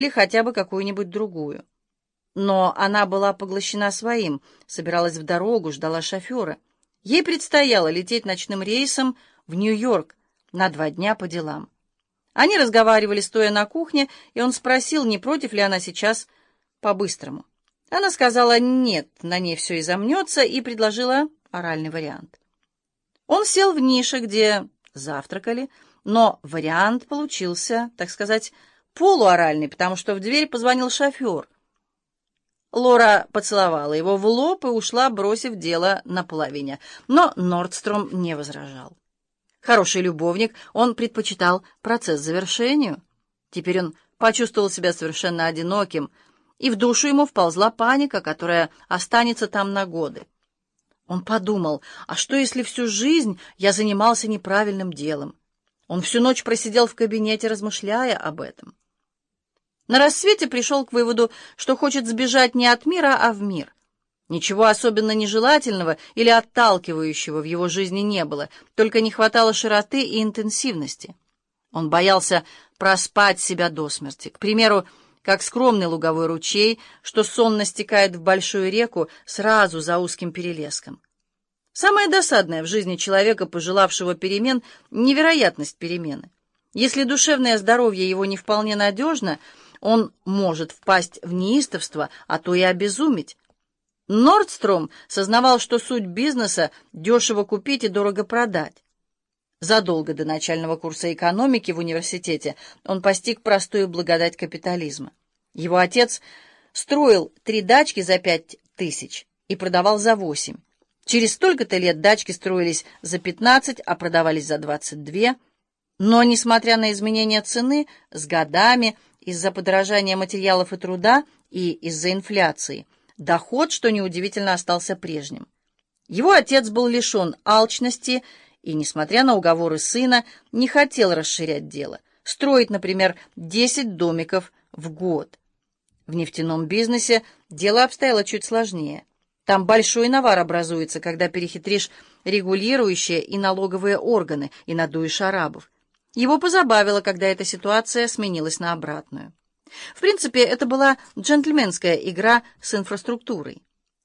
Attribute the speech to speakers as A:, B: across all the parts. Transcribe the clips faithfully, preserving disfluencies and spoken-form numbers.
A: или хотя бы какую-нибудь другую. Но она была поглощена своим, собиралась в дорогу, ждала шофера. Ей предстояло лететь ночным рейсом в Нью-Йорк на два дня по делам. Они разговаривали, стоя на кухне, и он спросил, не против ли она сейчас по-быстрому. Она сказала «нет», на ней все и замнется, и предложила оральный вариант. Он сел в нише, где завтракали, но вариант получился, так сказать, полуоральный, потому что в дверь позвонил шофер. Лора поцеловала его в лоб и ушла, бросив дело наполовине, но Нордстром не возражал. Хороший любовник, он предпочитал процесс завершению. Теперь он почувствовал себя совершенно одиноким, и в душу ему вползла паника, которая останется там на годы. Он подумал, а что, если всю жизнь я занимался неправильным делом? Он всю ночь просидел в кабинете, размышляя об этом. На рассвете пришел к выводу, что хочет сбежать не от мира, а в мир. Ничего особенно нежелательного или отталкивающего в его жизни не было, только не хватало широты и интенсивности. Он боялся проспать себя до смерти. К примеру, как скромный луговой ручей, что сонно стекает в большую реку сразу за узким перелеском. Самое досадное в жизни человека, пожелавшего перемен, — невероятность перемены. Если душевное здоровье его не вполне надежно, он может впасть в неистовство, а то и обезуметь. Нордстром сознавал, что суть бизнеса — дешево купить и дорого продать. Задолго до начального курса экономики в университете он постиг простую благодать капитализма. Его отец строил три дачки за пять тысяч и продавал за восемь. Через столько-то лет дачки строились за пятнадцать, а продавались за двадцать две. Но, несмотря на изменение цены, с годами, из-за подорожания материалов и труда и из-за инфляции, доход, что неудивительно, остался прежним. Его отец был лишен алчности и, несмотря на уговоры сына, не хотел расширять дело, строить, например, десять домиков в год. В нефтяном бизнесе дело обстояло чуть сложнее. Там большой навар образуется, когда перехитришь регулирующие и налоговые органы и надуешь арабов. Его позабавило, когда эта ситуация сменилась на обратную. В принципе, это была джентльменская игра с инфраструктурой.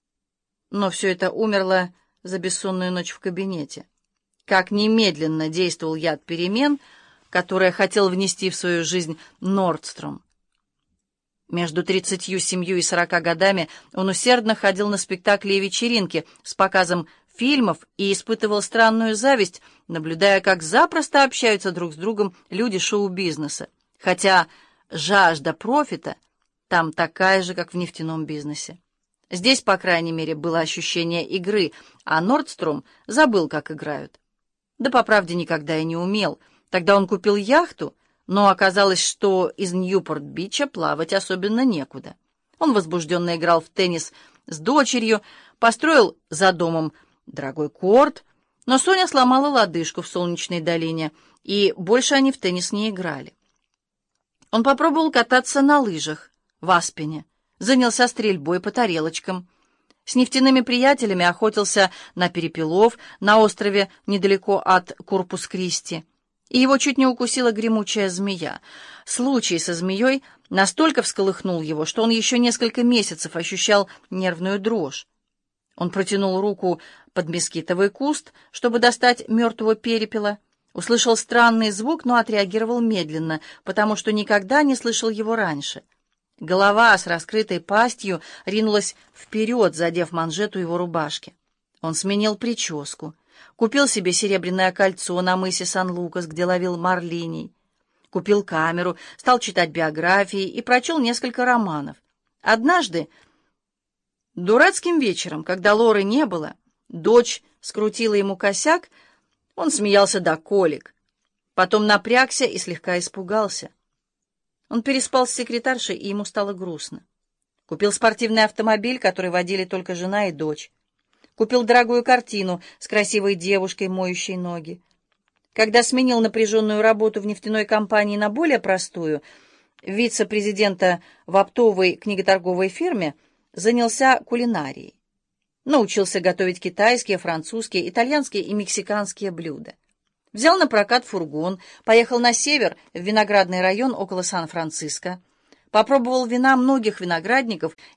A: Но все это умерло за бессонную ночь в кабинете. Как немедленно действовал яд перемен, который хотел внести в свою жизнь Нордстром. Между тридцатью семью и сорока годами он усердно ходил на спектакли и вечеринки с показом фильмов и испытывал странную зависть, наблюдая, как запросто общаются друг с другом люди шоу-бизнеса, хотя жажда профита там такая же, как в нефтяном бизнесе. Здесь, по крайней мере, было ощущение игры, а Нордстром забыл, как играют. Да, по правде, никогда и не умел. Тогда он купил яхту, но оказалось, что из Ньюпорт-Бича плавать особенно некуда. Он возбужденно играл в теннис с дочерью, построил за домом дорогой корт, но Соня сломала лодыжку в Солнечной долине, и больше они в теннис не играли. Он попробовал кататься на лыжах в Аспене, занялся стрельбой по тарелочкам. С нефтяными приятелями охотился на перепелов на острове недалеко от Корпус-Кристи, и его чуть не укусила гремучая змея. Случай со змеей настолько всколыхнул его, что он еще несколько месяцев ощущал нервную дрожь. Он протянул руку под мескитовый куст, чтобы достать мертвого перепела, услышал странный звук, но отреагировал медленно, потому что никогда не слышал его раньше. Голова с раскрытой пастью ринулась вперед, задев манжету его рубашки. Он сменил прическу, купил себе серебряное кольцо на мысе Сан-Лукас, где ловил марлиней, купил камеру, стал читать биографии и прочел несколько романов. Однажды, дурацким вечером, когда Лоры не было, дочь скрутила ему косяк, он смеялся до колик, потом напрягся и слегка испугался. Он переспал с секретаршей, и ему стало грустно. Купил спортивный автомобиль, который водили только жена и дочь. Купил дорогую картину с красивой девушкой, моющей ноги. Когда сменил напряженную работу в нефтяной компании на более простую, вице-президента в оптовой книготорговой фирме, занялся кулинарией. Научился готовить китайские, французские, итальянские и мексиканские блюда. Взял на прокат фургон, поехал на север, в виноградный район около Сан-Франциско. попробовал вина многих виноградников